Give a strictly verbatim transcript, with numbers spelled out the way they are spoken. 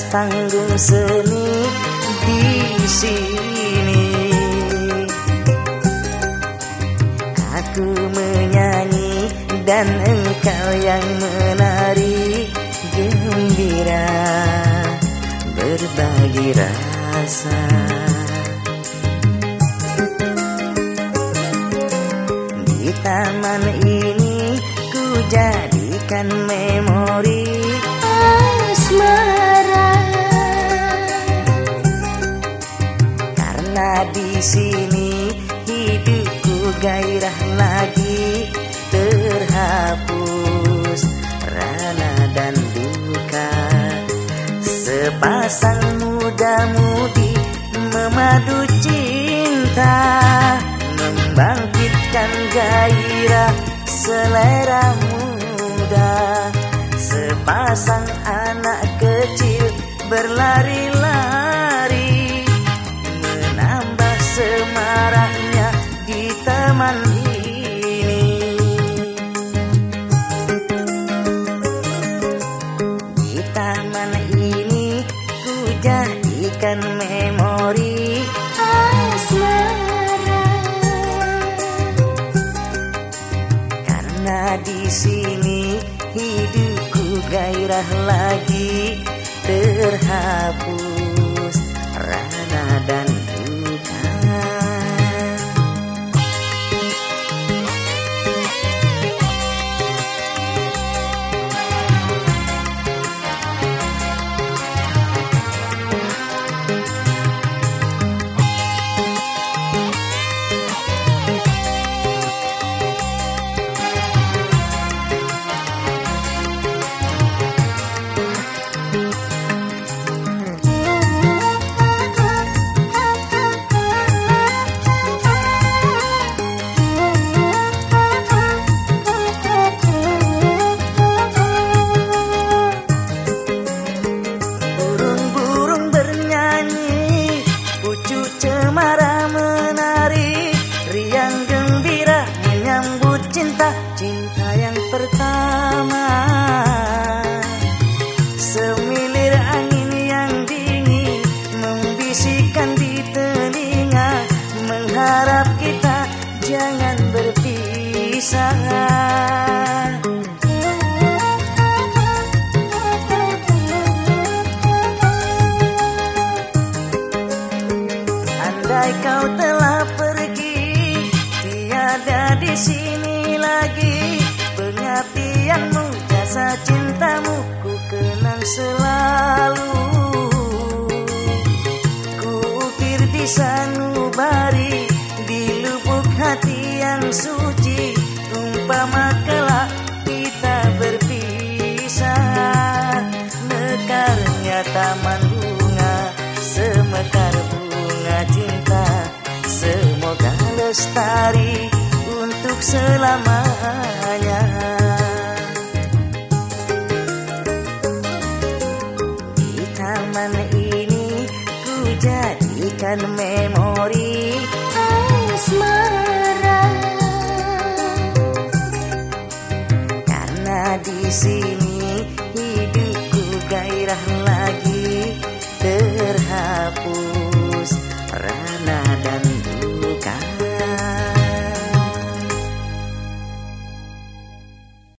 panggung seni di sini. Aku menyanyi dan engkau yang menari, gembira berbagi rasa. Di taman ini ku jadikan memori asmara, karena di sini hidupku gairah lagi, terhapus rana dan duka. Sepasang muda-mudi memadu cinta, membangkitkan gairah selera muda. Sepasang anak kecil berlari-lari, menambah semaraknya di taman ini. Di taman ini ku jadikan memori asmara, karena di sini hidupku gairah lagi, terhapus rana dan duka. Cemara menari, riang gembira menyambut cinta, cinta yang pertama. Semilir angin yang dingin membisikkan di telinga, mengharap kita jangan berpisah. Andai kau telah pergi, tiada di sini lagi, pengertianmu, jasa cintamu ku kenang selalu. Ku ukir di sanubari, di lubuk hati yang suci, umpama kelak kita berpisah. Mekarnya taman bunga, semekar bunga cinta, semoga lestari untuk selamanya. Di taman ini ku jadikan memori asmara, karena di sini